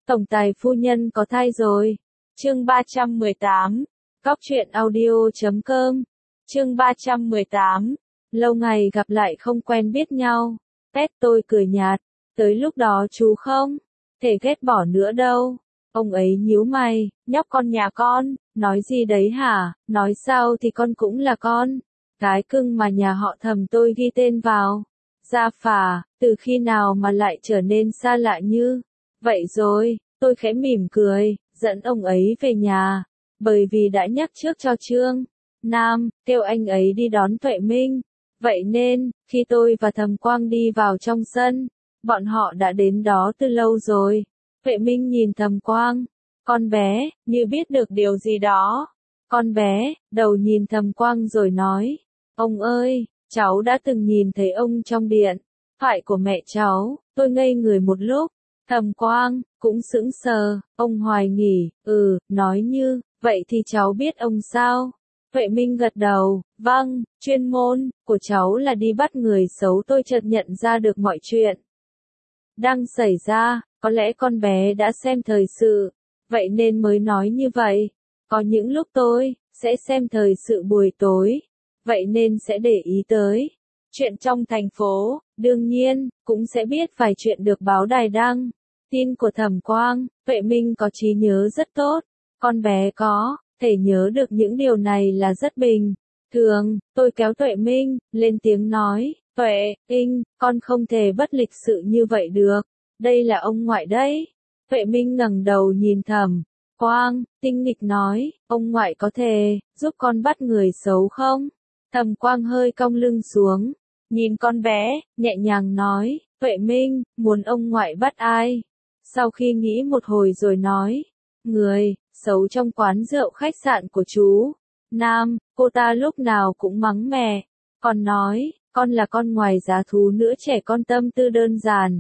Tổng tài phu nhân có thai rồi. Chương 318. Cóc truyện audio.com. Chương 318. Lâu ngày gặp lại không quen biết nhau. Pet tôi cười nhạt. Tới lúc đó chú không thể ghét bỏ nữa đâu. Ông ấy nhíu mày, nhóc con nhà con, nói gì đấy hả? Nói sao thì con cũng là con. Gái cưng mà nhà họ Thẩm tôi ghi tên vào. Gia Phả, từ khi nào mà lại trở nên xa lạ như vậy rồi? Tôi khẽ mỉm cười, dẫn ông ấy về nhà, bởi vì đã nhắc trước cho Trương Nam, kêu anh ấy đi đón Tuệ Minh. Vậy nên, khi tôi và Thẩm Quang đi vào trong sân, bọn họ đã đến đó từ lâu rồi. Tuệ Minh nhìn Thẩm Quang, con bé, như biết được điều gì đó. Con bé, đầu nhìn Thẩm Quang rồi nói, ông ơi, cháu đã từng nhìn thấy ông trong điện thoại của mẹ cháu. Tôi ngây người một lúc. Thẩm Quang cũng sững sờ, ông hoài nghỉ, nói như vậy thì cháu biết ông sao? Tuệ Minh gật đầu, vâng, chuyên môn của cháu là đi bắt người xấu. Tôi chợt nhận ra được mọi chuyện đang xảy ra, có lẽ con bé đã xem thời sự, vậy nên mới nói như vậy. Có những lúc tôi sẽ xem thời sự buổi tối, vậy nên sẽ để ý tới chuyện trong thành phố, đương nhiên, cũng sẽ biết vài chuyện được báo đài đăng. Tin của Thẩm Quang, Tuệ Minh có trí nhớ rất tốt, con bé có thể nhớ được những điều này là rất bình thường. Tôi kéo Tuệ Minh lên tiếng nói, Tuệ Minh, con không thể bất lịch sự như vậy được, đây là ông ngoại đấy. Tuệ Minh ngẩng đầu nhìn Thẩm Quang, tinh nghịch nói, ông ngoại có thể giúp con bắt người xấu không? Thẩm Quang hơi cong lưng xuống, nhìn con bé, nhẹ nhàng nói, Tuệ Minh, muốn ông ngoại bắt ai? Sau khi nghĩ một hồi rồi nói, người xấu trong quán rượu khách sạn của chú Nam. Cô ta lúc nào cũng mắng mẹ, còn nói, con là con ngoài giá thú nữa, trẻ con tâm tư đơn giản.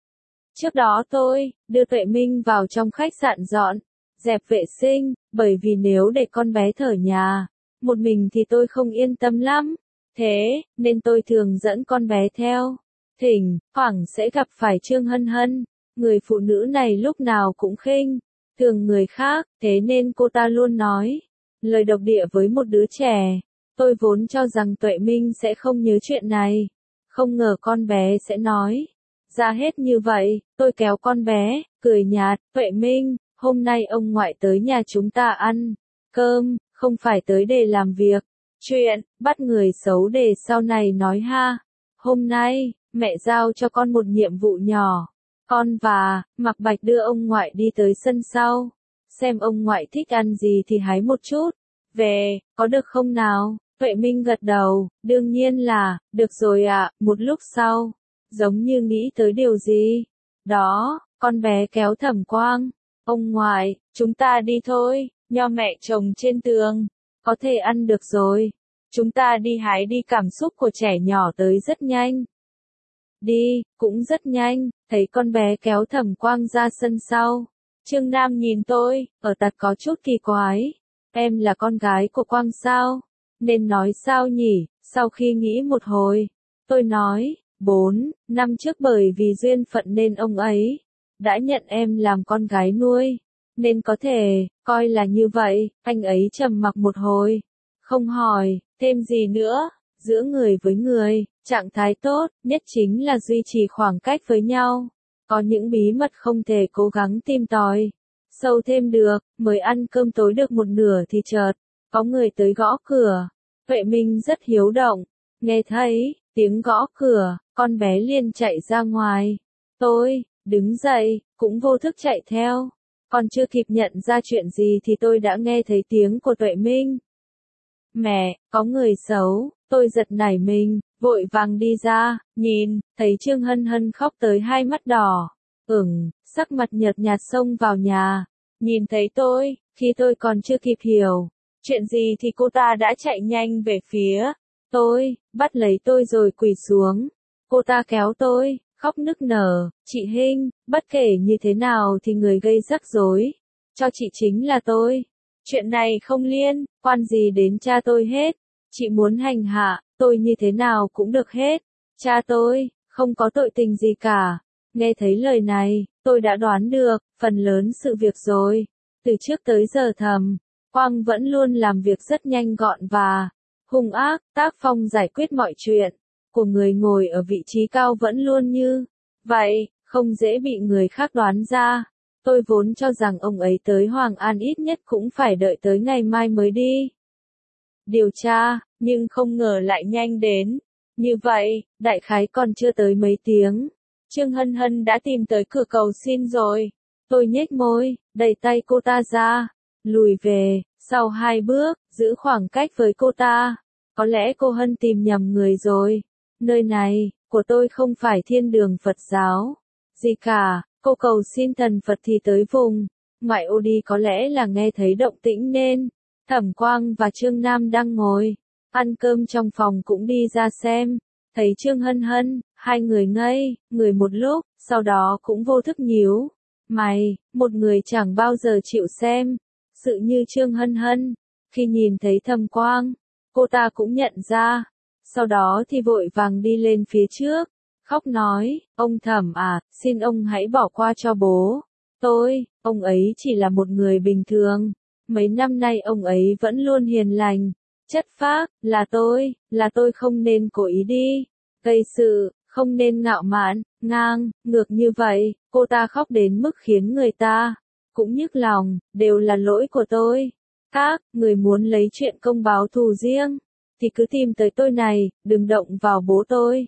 Trước đó tôi đưa Tuệ Minh vào trong khách sạn dọn dẹp vệ sinh, bởi vì nếu để con bé thở nhà một mình thì tôi không yên tâm lắm. Thế nên tôi thường dẫn con bé theo. Thỉnh thoảng sẽ gặp phải Trương Hân Hân. Người phụ nữ này lúc nào cũng khinh thường người khác, thế nên cô ta luôn nói lời độc địa với một đứa trẻ. Tôi vốn cho rằng Tuệ Minh sẽ không nhớ chuyện này, không ngờ con bé sẽ nói ra hết như vậy. Tôi kéo con bé, cười nhạt, Tuệ Minh, hôm nay ông ngoại tới nhà chúng ta ăn cơm, không phải tới để làm việc. Chuyện bắt người xấu để sau này nói ha. Hôm nay, mẹ giao cho con một nhiệm vụ nhỏ. Con và Mạc Bạch đưa ông ngoại đi tới sân sau, xem ông ngoại thích ăn gì thì hái một chút về, có được không nào? Tuệ Minh gật đầu, đương nhiên là được rồi ạ. Một lúc sau, giống như nghĩ tới điều gì đó, con bé kéo Thẩm Quang, ông ngoại, chúng ta đi thôi, nho mẹ trồng trên tường có thể ăn được rồi, chúng ta đi hái đi. Cảm xúc của trẻ nhỏ tới rất nhanh, đi cũng rất nhanh. Thấy con bé kéo Thẩm Quang ra sân sau, Trương Nam nhìn tôi, ở tật có chút kỳ quái, em là con gái của Quang sao? Nên nói sao nhỉ? Sau khi nghĩ một hồi, tôi nói, 4 năm trước bởi vì duyên phận nên ông ấy đã nhận em làm con gái nuôi, nên có thể coi là như vậy. Anh ấy trầm mặc một hồi, không hỏi thêm gì nữa. Giữa người với người, trạng thái tốt nhất chính là duy trì khoảng cách với nhau. Có những bí mật không thể cố gắng tìm tòi sâu thêm được. Mới ăn cơm tối được một nửa thì chợt có người tới gõ cửa. Tuệ Minh rất hiếu động, nghe thấy tiếng gõ cửa, con bé liền chạy ra ngoài. Tôi đứng dậy, cũng vô thức chạy theo. Còn chưa kịp nhận ra chuyện gì thì tôi đã nghe thấy tiếng của Tuệ Minh. Mẹ, có người xấu. Tôi giật nảy mình, vội vàng đi ra, nhìn, thấy Trương Hân Hân khóc tới hai mắt đỏ ửng, sắc mặt nhợt nhạt xông vào nhà. Nhìn thấy tôi, khi tôi còn chưa kịp hiểu chuyện gì thì cô ta đã chạy nhanh về phía tôi, bắt lấy tôi rồi quỳ xuống. Cô ta kéo tôi, khóc nức nở, chị Hinh, bất kể như thế nào thì người gây rắc rối cho chị chính là tôi. Chuyện này không liên quan gì đến cha tôi hết. Chị muốn hành hạ tôi như thế nào cũng được hết. Cha tôi không có tội tình gì cả. Nghe thấy lời này, tôi đã đoán được, phần lớn sự việc rồi. Từ trước tới giờ Thẩm Quang vẫn luôn làm việc rất nhanh gọn và hung ác, tác phong giải quyết mọi chuyện của người ngồi ở vị trí cao vẫn luôn như vậy, không dễ bị người khác đoán ra. Tôi vốn cho rằng ông ấy tới Hoàng An ít nhất cũng phải đợi tới ngày mai mới đi điều tra, nhưng không ngờ lại nhanh đến. Như vậy, đại khái còn chưa tới mấy tiếng. Trương Hân Hân đã tìm tới cửa cầu xin rồi. Tôi nhếch môi, đẩy tay cô ta ra, lùi về, sau 2 bước, giữ khoảng cách với cô ta. Có lẽ cô Hân tìm nhầm người rồi. Nơi này, của tôi không phải thiên đường Phật giáo. Gì cả, cô cầu xin thần Phật thì tới vùng. Ngoại ô đi có lẽ là nghe thấy động tĩnh nên. Thẩm Quang và Trương Nam đang ngồi ăn cơm trong phòng cũng đi ra xem. Thấy Trương Hân Hân, hai người ngây người một lúc, sau đó cũng vô thức nhíu mày, một người chẳng bao giờ chịu xem sự như Trương Hân Hân. Khi nhìn thấy Thẩm Quang, cô ta cũng nhận ra, sau đó thì vội vàng đi lên phía trước, khóc nói, ông Thẩm à, xin ông hãy bỏ qua cho bố tôi, ông ấy chỉ là một người bình thường. Mấy năm nay ông ấy vẫn luôn hiền lành, chất phác, là tôi không nên cố ý đi gây sự, không nên ngạo mạn, ngang ngược như vậy. Cô ta khóc đến mức khiến người ta cũng nhức lòng, đều là lỗi của tôi. Các người muốn lấy chuyện công báo thù riêng thì cứ tìm tới tôi này, đừng động vào bố tôi.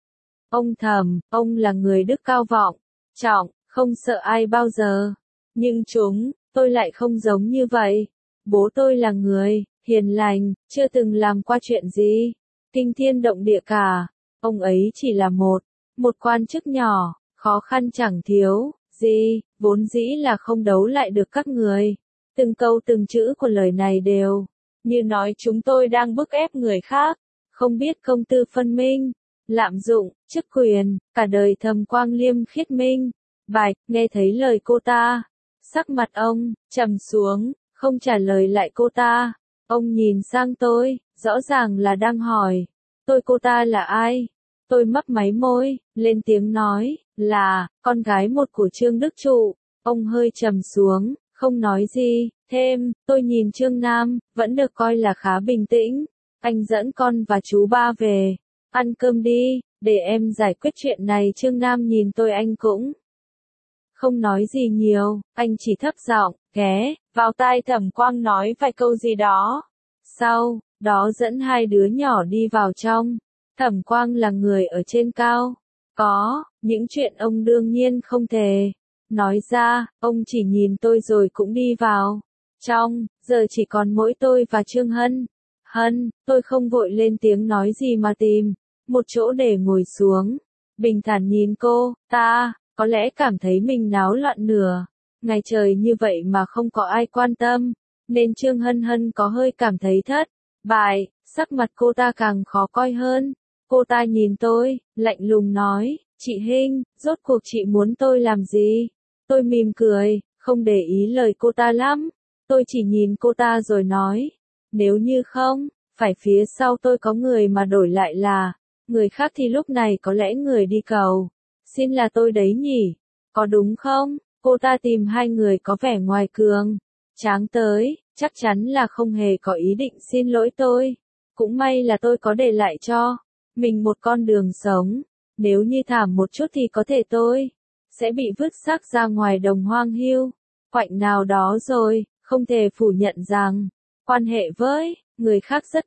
Ông Thẩm, ông là người đức cao vọng trọng, không sợ ai bao giờ. Nhưng tôi lại không giống như vậy. Bố tôi là người hiền lành, chưa từng làm qua chuyện gì kinh thiên động địa cả. Ông ấy chỉ là một quan chức nhỏ, khó khăn chẳng thiếu gì, vốn dĩ là không đấu lại được các người. Từng câu từng chữ của lời này đều như nói chúng tôi đang bức ép người khác, không biết công tư phân minh, lạm dụng chức quyền, cả đời Thẩm Quang liêm khiết minh bạch. Nghe thấy lời cô ta, sắc mặt ông trầm xuống, không trả lời lại cô ta. Ông nhìn sang tôi, rõ ràng là đang hỏi cô ta là ai. Tôi mấp máy môi, lên tiếng nói, là con gái một của Trương Đức Trụ. Ông hơi trầm xuống, không nói gì thêm. Tôi nhìn Trương Nam, vẫn được coi là khá bình tĩnh. Anh dẫn con và chú ba về ăn cơm đi, để em giải quyết chuyện này. Trương Nam nhìn tôi, anh cũng không nói gì nhiều, anh chỉ thấp giọng ghé vào tai Thẩm Quang nói vài câu gì đó. Sau đó dẫn hai đứa nhỏ đi vào trong. Thẩm Quang là người ở trên cao, có những chuyện ông đương nhiên không thể nói ra. Ông chỉ nhìn tôi rồi cũng đi vào trong. Giờ chỉ còn mỗi tôi và Trương Hân Hân. Tôi không vội lên tiếng nói gì mà tìm một chỗ để ngồi xuống, bình thản nhìn cô ta. Có lẽ cảm thấy mình náo loạn nửa ngày trời như vậy mà không có ai quan tâm, nên Trương Hân Hân có hơi cảm thấy thất bại. Sắc mặt cô ta càng khó coi hơn. Cô ta nhìn tôi, lạnh lùng nói, chị Hinh, rốt cuộc chị muốn tôi làm gì? Tôi mỉm cười, không để ý lời cô ta lắm. Tôi chỉ nhìn cô ta rồi nói, nếu như không phải phía sau tôi có người mà đổi lại là người khác thì lúc này có lẽ người đi cầu xin là tôi đấy nhỉ, có đúng không? Cô ta tìm hai người có vẻ ngoài cường tráng tới, chắc chắn là không hề có ý định xin lỗi tôi. Cũng may là tôi có để lại cho mình một con đường sống. Nếu như thảm một chút thì có thể tôi sẽ bị vứt xác ra ngoài đồng hoang hiu quạnh nào đó rồi. Không thể phủ nhận rằng quan hệ với người khác rất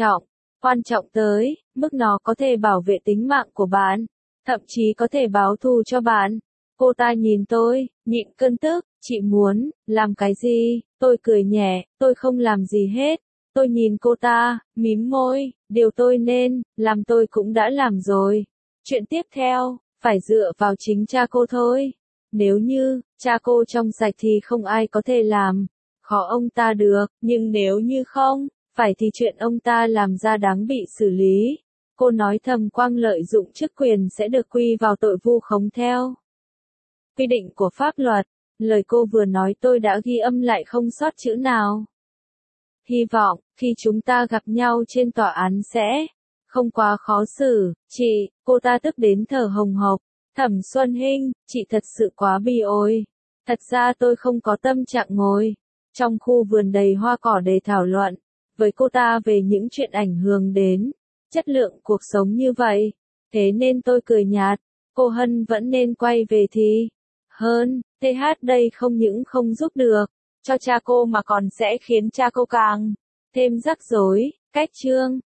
quan trọng tới mức nó có thể bảo vệ tính mạng của bạn, thậm chí có thể báo thù cho bạn. Cô ta nhìn tôi, nhịn cơn tức, chị muốn làm cái gì? Tôi cười nhẹ, tôi không làm gì hết. Tôi nhìn cô ta, mím môi, điều tôi nên làm tôi cũng đã làm rồi. Chuyện tiếp theo, phải dựa vào chính cha cô thôi. Nếu như cha cô trong sạch thì không ai có thể làm khó ông ta được, nhưng nếu như không phải thì chuyện ông ta làm ra đáng bị xử lý. Cô nói Thẩm Quang lợi dụng chức quyền sẽ được quy vào tội vu khống theo quy định của pháp luật. Lời cô vừa nói tôi đã ghi âm lại không sót chữ nào. Hy vọng, khi chúng ta gặp nhau trên tòa án sẽ không quá khó xử. Chị, cô ta tức đến thở hồng hộc. Thẩm Xuân Hinh, chị thật sự quá bi ôi. Thật ra tôi không có tâm trạng ngồi trong khu vườn đầy hoa cỏ để thảo luận với cô ta về những chuyện ảnh hưởng đến chất lượng cuộc sống như vậy. Thế nên tôi cười nhạt, cô Hân vẫn nên quay về thì hơn, TH đây không những không giúp được cho cha cô mà còn sẽ khiến cha cô càng thêm rắc rối. Cách chương